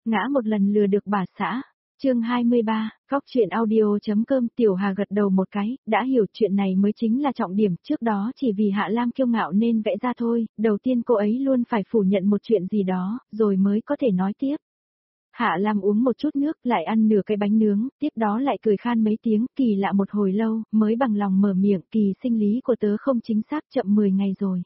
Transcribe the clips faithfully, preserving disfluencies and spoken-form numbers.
Ngã một lần lừa được bà xã. Chương hai mươi ba, Góc truyện audio.com. Tiểu Hà gật đầu một cái, đã hiểu chuyện này mới chính là trọng điểm, trước đó chỉ vì Hạ Lam kiêu ngạo nên vẽ ra thôi, đầu tiên cô ấy luôn phải phủ nhận một chuyện gì đó, rồi mới có thể nói tiếp. Hạ Lam uống một chút nước, lại ăn nửa cái bánh nướng, tiếp đó lại cười khan mấy tiếng, kỳ lạ một hồi lâu, mới bằng lòng mở miệng, kỳ sinh lý của tớ không chính xác, chậm mười ngày rồi.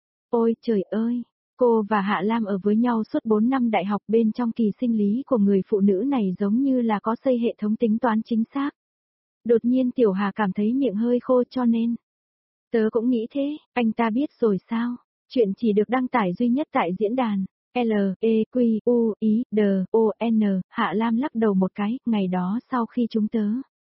Ôi trời ơi! Cô và Hạ Lam ở với nhau suốt bốn năm đại học, bên trong kỳ sinh lý của người phụ nữ này giống như là có xây hệ thống tính toán chính xác. Đột nhiên Tiểu Hà cảm thấy miệng hơi khô cho nên. Tớ cũng nghĩ thế, anh ta biết rồi sao? Chuyện chỉ được đăng tải duy nhất tại diễn đàn. L, E, Q, U, I, D, O, N, Hạ Lam lắc đầu một cái, ngày đó sau khi chúng tớ.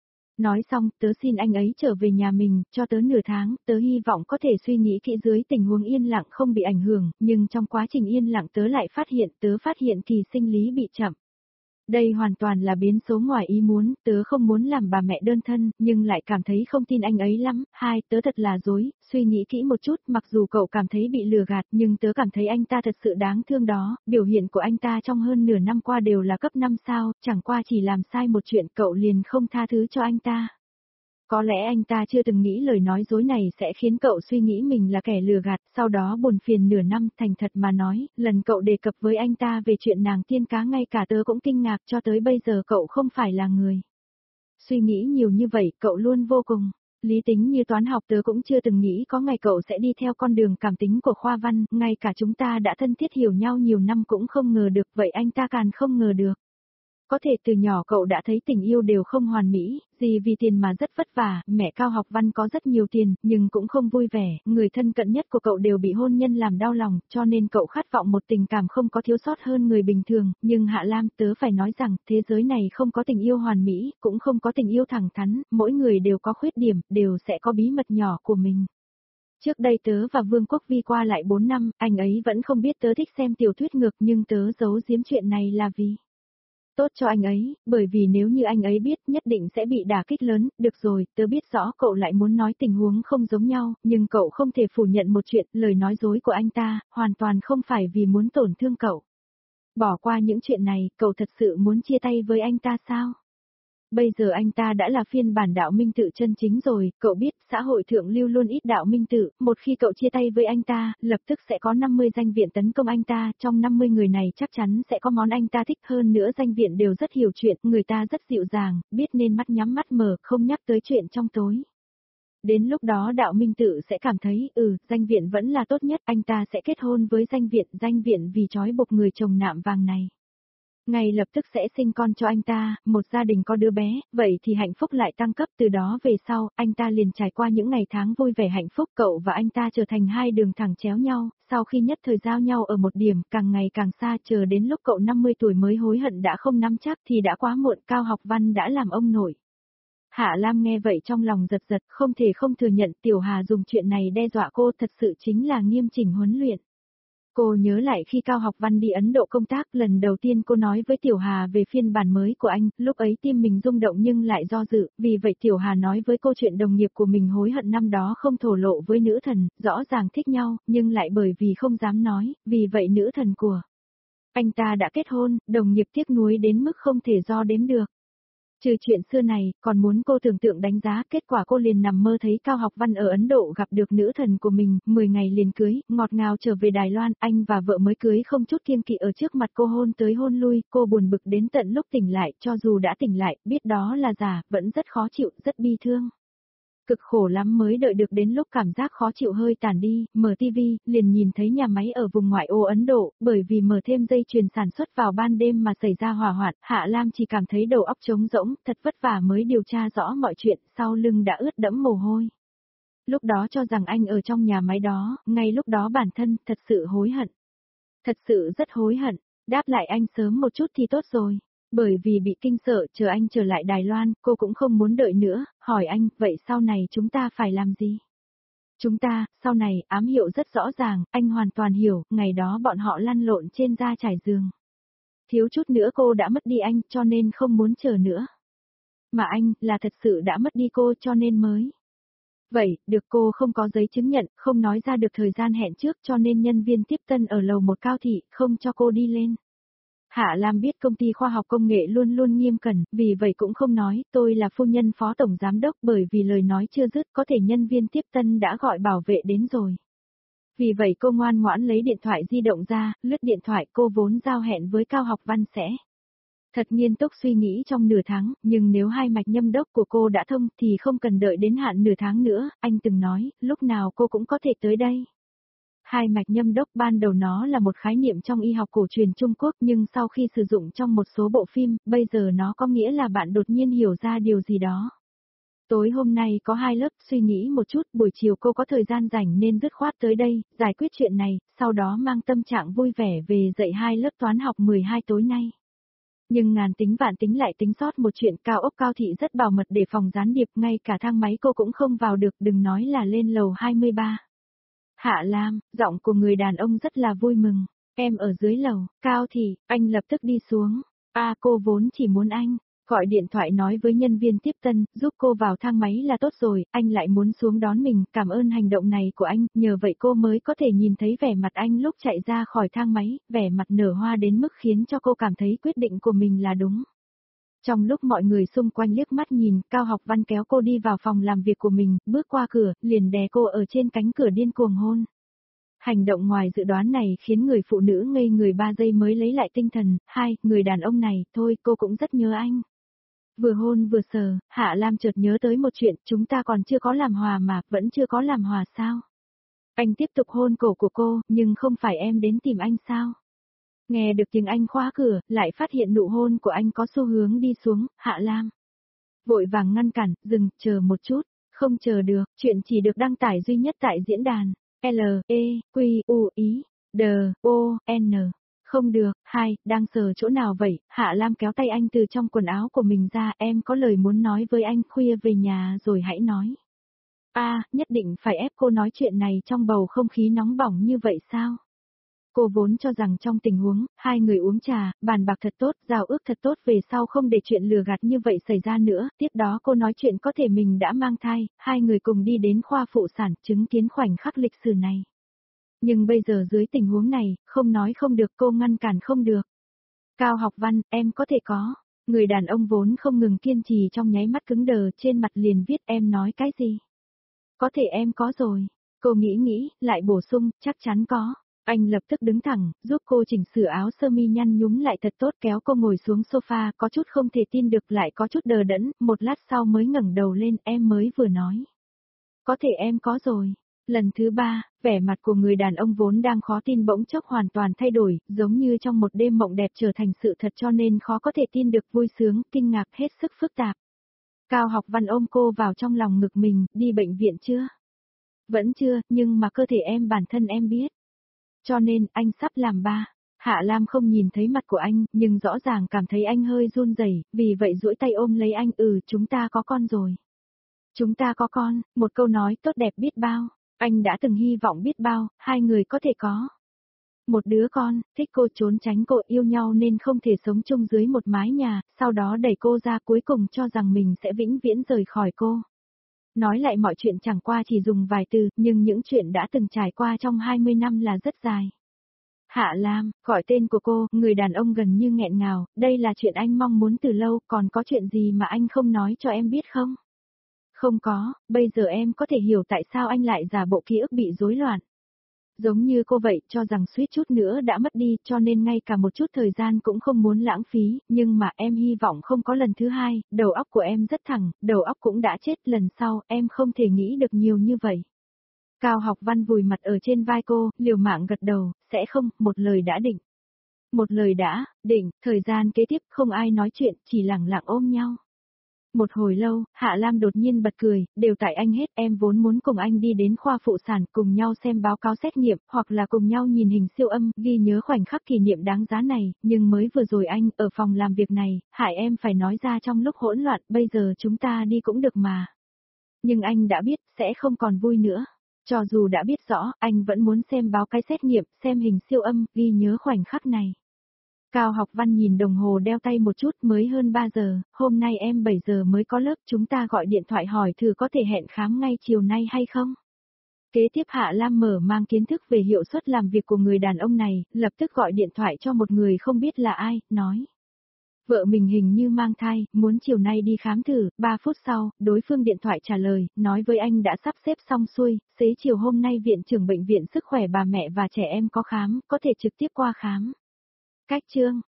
Nói xong, tớ xin anh ấy trở về nhà mình, cho tớ nửa tháng, tớ hy vọng có thể suy nghĩ kỹ dưới tình huống yên lặng không bị ảnh hưởng, nhưng trong quá trình yên lặng tớ lại phát hiện, tớ phát hiện kỳ sinh lý bị chậm. Đây hoàn toàn là biến số ngoài ý muốn, tớ không muốn làm bà mẹ đơn thân, nhưng lại cảm thấy không tin anh ấy lắm. Hai, tớ thật là dối, suy nghĩ kỹ một chút, mặc dù cậu cảm thấy bị lừa gạt, nhưng tớ cảm thấy anh ta thật sự đáng thương đó, biểu hiện của anh ta trong hơn nửa năm qua đều là cấp năm sao, chẳng qua chỉ làm sai một chuyện cậu liền không tha thứ cho anh ta. Có lẽ anh ta chưa từng nghĩ lời nói dối này sẽ khiến cậu suy nghĩ mình là kẻ lừa gạt, sau đó buồn phiền nửa năm. Thành thật mà nói, lần cậu đề cập với anh ta về chuyện nàng tiên cá ngay cả tớ cũng kinh ngạc, cho tới bây giờ cậu không phải là người. Suy nghĩ nhiều như vậy, cậu luôn vô cùng. Lý tính như toán học, tớ cũng chưa từng nghĩ có ngày cậu sẽ đi theo con đường cảm tính của khoa văn, ngay cả chúng ta đã thân thiết hiểu nhau nhiều năm cũng không ngờ được, vậy anh ta càng không ngờ được. Có thể từ nhỏ cậu đã thấy tình yêu đều không hoàn mỹ, gì vì tiền mà rất vất vả, mẹ Cao Học Văn có rất nhiều tiền, nhưng cũng không vui vẻ, người thân cận nhất của cậu đều bị hôn nhân làm đau lòng, cho nên cậu khát vọng một tình cảm không có thiếu sót hơn người bình thường, nhưng Hạ Lam, tớ phải nói rằng, thế giới này không có tình yêu hoàn mỹ, cũng không có tình yêu thẳng thắn, mỗi người đều có khuyết điểm, đều sẽ có bí mật nhỏ của mình. Trước đây tớ và Vương Quốc Vi qua lại bốn năm, anh ấy vẫn không biết tớ thích xem tiểu thuyết ngược, nhưng tớ giấu giếm chuyện này là vì tốt cho anh ấy, bởi vì nếu như anh ấy biết nhất định sẽ bị đả kích lớn. Được rồi, tớ biết rõ cậu lại muốn nói tình huống không giống nhau, nhưng cậu không thể phủ nhận một chuyện, lời nói dối của anh ta, hoàn toàn không phải vì muốn tổn thương cậu. Bỏ qua những chuyện này, cậu thật sự muốn chia tay với anh ta sao? Bây giờ anh ta đã là phiên bản đạo minh tự chân chính rồi, cậu biết xã hội thượng lưu luôn ít đạo minh tự, một khi cậu chia tay với anh ta, lập tức sẽ có năm mươi danh viện tấn công anh ta, trong năm mươi người này chắc chắn sẽ có món anh ta thích, hơn nữa danh viện đều rất hiểu chuyện, người ta rất dịu dàng, biết nên mắt nhắm mắt mở, không nhắc tới chuyện trong tối. Đến lúc đó đạo minh tự sẽ cảm thấy, ừ, danh viện vẫn là tốt nhất, anh ta sẽ kết hôn với danh viện, danh viện vì trói buộc người chồng nạm vàng này. Ngay lập tức sẽ sinh con cho anh ta, một gia đình có đứa bé, vậy thì hạnh phúc lại tăng cấp, từ đó về sau, anh ta liền trải qua những ngày tháng vui vẻ hạnh phúc, cậu và anh ta trở thành hai đường thẳng chéo nhau, sau khi nhất thời giao nhau ở một điểm, càng ngày càng xa, chờ đến lúc cậu năm mươi tuổi mới hối hận đã không nắm chắc thì đã quá muộn, Cao Học Văn đã làm ông nội. Hạ Lam nghe vậy trong lòng giật giật, không thể không thừa nhận Tiểu Hà dùng chuyện này đe dọa cô, thật sự chính là nghiêm chỉnh huấn luyện. Cô nhớ lại khi Cao Học Văn đi Ấn Độ công tác, lần đầu tiên cô nói với Tiểu Hà về phiên bản mới của anh, lúc ấy tim mình rung động nhưng lại do dự, vì vậy Tiểu Hà nói với cô chuyện đồng nghiệp của mình hối hận năm đó không thổ lộ với nữ thần, rõ ràng thích nhau, nhưng lại bởi vì không dám nói, vì vậy nữ thần của anh ta đã kết hôn, đồng nghiệp tiếc nuối đến mức không thể do đếm được. Trừ chuyện xưa này, còn muốn cô tưởng tượng đánh giá, kết quả cô liền nằm mơ thấy Cao Học Văn ở Ấn Độ gặp được nữ thần của mình, mười ngày liền cưới, ngọt ngào trở về Đài Loan, anh và vợ mới cưới không chút kiêng kỵ ở trước mặt cô hôn tới hôn lui, cô buồn bực đến tận lúc tỉnh lại, cho dù đã tỉnh lại, biết đó là giả, vẫn rất khó chịu, rất bi thương. Cực khổ lắm mới đợi được đến lúc cảm giác khó chịu hơi tàn đi, mở tivi, liền nhìn thấy nhà máy ở vùng ngoại ô Ấn Độ, bởi vì mở thêm dây chuyền sản xuất vào ban đêm mà xảy ra hỏa hoạn, Hạ Lam chỉ cảm thấy đầu óc trống rỗng, thật vất vả mới điều tra rõ mọi chuyện, sau lưng đã ướt đẫm mồ hôi. Lúc đó cho rằng anh ở trong nhà máy đó, ngay lúc đó bản thân thật sự hối hận. Thật sự rất hối hận, đáp lại anh sớm một chút thì tốt rồi. Bởi vì bị kinh sợ, chờ anh trở lại Đài Loan, cô cũng không muốn đợi nữa, hỏi anh, vậy sau này chúng ta phải làm gì? Chúng ta, sau này, ám hiệu rất rõ ràng, anh hoàn toàn hiểu, ngày đó bọn họ lăn lộn trên da trải giường. Thiếu chút nữa cô đã mất đi anh, cho nên không muốn chờ nữa. Mà anh, là thật sự đã mất đi cô cho nên mới. Vậy, được cô không có giấy chứng nhận, không nói ra được thời gian hẹn trước cho nên nhân viên tiếp tân ở lầu một Cao thị, không cho cô đi lên. Hạ Lam biết công ty khoa học công nghệ luôn luôn nghiêm cẩn, vì vậy cũng không nói, tôi là phu nhân phó tổng giám đốc, bởi vì lời nói chưa dứt có thể nhân viên tiếp tân đã gọi bảo vệ đến rồi. Vì vậy cô ngoan ngoãn lấy điện thoại di động ra, lướt điện thoại. Cô vốn giao hẹn với Cao Học Văn sẽ thật nghiêm túc suy nghĩ trong nửa tháng, nhưng nếu hai mạch nhâm đốc của cô đã thông thì không cần đợi đến hạn nửa tháng nữa, anh từng nói, lúc nào cô cũng có thể tới đây. Hai mạch nhâm đốc ban đầu nó là một khái niệm trong y học cổ truyền Trung Quốc, nhưng sau khi sử dụng trong một số bộ phim, bây giờ nó có nghĩa là bạn đột nhiên hiểu ra điều gì đó. Tối hôm nay có hai lớp, suy nghĩ một chút, buổi chiều cô có thời gian rảnh nên dứt khoát tới đây, giải quyết chuyện này, sau đó mang tâm trạng vui vẻ về dạy hai lớp toán học mười hai tối nay. Nhưng ngàn tính vạn tính lại tính sót một chuyện, cao ốc Cao Thị rất bảo mật để phòng gián điệp, ngay cả thang máy cô cũng không vào được, đừng nói là lên lầu hai mươi ba. Hạ Lam, giọng của người đàn ông rất là vui mừng, em ở dưới lầu. Cao Thị, anh lập tức đi xuống. A cô vốn chỉ muốn anh gọi điện thoại nói với nhân viên tiếp tân, giúp cô vào thang máy là tốt rồi, anh lại muốn xuống đón mình, cảm ơn hành động này của anh, nhờ vậy cô mới có thể nhìn thấy vẻ mặt anh lúc chạy ra khỏi thang máy, vẻ mặt nở hoa đến mức khiến cho cô cảm thấy quyết định của mình là đúng. Trong lúc mọi người xung quanh liếc mắt nhìn, Cao Học Văn kéo cô đi vào phòng làm việc của mình, bước qua cửa, liền đè cô ở trên cánh cửa điên cuồng hôn. Hành động ngoài dự đoán này khiến người phụ nữ ngây người ba giây mới lấy lại tinh thần. Hai, người đàn ông này, thôi cô cũng rất nhớ anh. Vừa hôn vừa sờ, Hạ Lam chợt nhớ tới một chuyện, chúng ta còn chưa có làm hòa mà, vẫn chưa có làm hòa sao? Anh tiếp tục hôn cổ của cô, nhưng không phải em đến tìm anh sao? Nghe được tiếng anh khóa cửa, lại phát hiện nụ hôn của anh có xu hướng đi xuống. Hạ Lam vội vàng ngăn cản, dừng, chờ một chút, không chờ được, chuyện chỉ được đăng tải duy nhất tại diễn đàn L, E, Q, U, I, D, O, N. Không được. Hai, đang sờ chỗ nào vậy? Hạ Lam kéo tay anh từ trong quần áo của mình ra, em có lời muốn nói với anh, khuya về nhà rồi hãy nói. A, nhất định phải ép cô nói chuyện này trong bầu không khí nóng bỏng như vậy sao? Cô vốn cho rằng trong tình huống, hai người uống trà, bàn bạc thật tốt, giao ước thật tốt về sau không để chuyện lừa gạt như vậy xảy ra nữa, tiếp đó cô nói chuyện có thể mình đã mang thai, hai người cùng đi đến khoa phụ sản, chứng kiến khoảnh khắc lịch sử này. Nhưng bây giờ dưới tình huống này, không nói không được, cô ngăn cản không được. Cao Học Văn, em có thể có. Người đàn ông vốn không ngừng kiên trì trong nháy mắt cứng đờ, trên mặt liền viết em nói cái gì. Có thể em có rồi. Cô nghĩ nghĩ, lại bổ sung, chắc chắn có. Anh lập tức đứng thẳng, giúp cô chỉnh sửa áo sơ mi nhăn nhúm lại thật tốt, kéo cô ngồi xuống sofa, có chút không thể tin được, lại có chút đờ đẫn, một lát sau mới ngẩng đầu lên, em mới vừa nói. Có thể em có rồi. Lần thứ ba, vẻ mặt của người đàn ông vốn đang khó tin bỗng chốc hoàn toàn thay đổi, giống như trong một đêm mộng đẹp trở thành sự thật, cho nên khó có thể tin được, vui sướng, kinh ngạc, hết sức phức tạp. Cao Học Văn ôm cô vào trong lòng ngực mình, đi bệnh viện chưa? Vẫn chưa, nhưng mà cơ thể em bản thân em biết. Cho nên, anh sắp làm ba. Hạ Lam không nhìn thấy mặt của anh, nhưng rõ ràng cảm thấy anh hơi run rẩy, vì vậy duỗi tay ôm lấy anh, ừ, chúng ta có con rồi. Chúng ta có con, một câu nói tốt đẹp biết bao. Anh đã từng hy vọng biết bao, hai người có thể có một đứa con. Thích cô, trốn tránh cô, yêu nhau nên không thể sống chung dưới một mái nhà, sau đó đẩy cô ra, cuối cùng cho rằng mình sẽ vĩnh viễn rời khỏi cô. Nói lại mọi chuyện chẳng qua chỉ dùng vài từ, nhưng những chuyện đã từng trải qua trong hai mươi năm là rất dài. Hạ Lam, gọi tên của cô, người đàn ông gần như nghẹn ngào, đây là chuyện anh mong muốn từ lâu, còn có chuyện gì mà anh không nói cho em biết không? Không có, bây giờ em có thể hiểu tại sao anh lại giả bộ ký ức bị rối loạn. Giống như cô vậy, cho rằng suýt chút nữa đã mất đi, cho nên ngay cả một chút thời gian cũng không muốn lãng phí, nhưng mà em hy vọng không có lần thứ hai, đầu óc của em rất thẳng, đầu óc cũng đã chết, lần sau, em không thể nghĩ được nhiều như vậy. Cao Học Văn vùi mặt ở trên vai cô, liều mạng gật đầu, sẽ không, một lời đã định. Một lời đã, định, thời gian kế tiếp không ai nói chuyện, chỉ lặng lặng ôm nhau. Một hồi lâu, Hạ Lam đột nhiên bật cười, đều tại anh hết, em vốn muốn cùng anh đi đến khoa phụ sản, cùng nhau xem báo cáo xét nghiệm, hoặc là cùng nhau nhìn hình siêu âm, ghi nhớ khoảnh khắc kỷ niệm đáng giá này, nhưng mới vừa rồi anh, ở phòng làm việc này, hại em phải nói ra trong lúc hỗn loạn, bây giờ chúng ta đi cũng được mà. Nhưng anh đã biết, sẽ không còn vui nữa. Cho dù đã biết rõ, anh vẫn muốn xem báo cái xét nghiệm, xem hình siêu âm, ghi nhớ khoảnh khắc này. Cao Học Văn nhìn đồng hồ đeo tay một chút, mới hơn ba giờ, hôm nay em bảy giờ mới có lớp, chúng ta gọi điện thoại hỏi thử có thể hẹn khám ngay chiều nay hay không? Kế tiếp Hạ Lam mở mang kiến thức về hiệu suất làm việc của người đàn ông này, lập tức gọi điện thoại cho một người không biết là ai, nói. Vợ mình hình như mang thai, muốn chiều nay đi khám thử, ba phút sau, đối phương điện thoại trả lời, nói với anh đã sắp xếp xong xuôi, xế chiều hôm nay viện trưởng bệnh viện sức khỏe bà mẹ và trẻ em có khám, có thể trực tiếp qua khám. Cách chương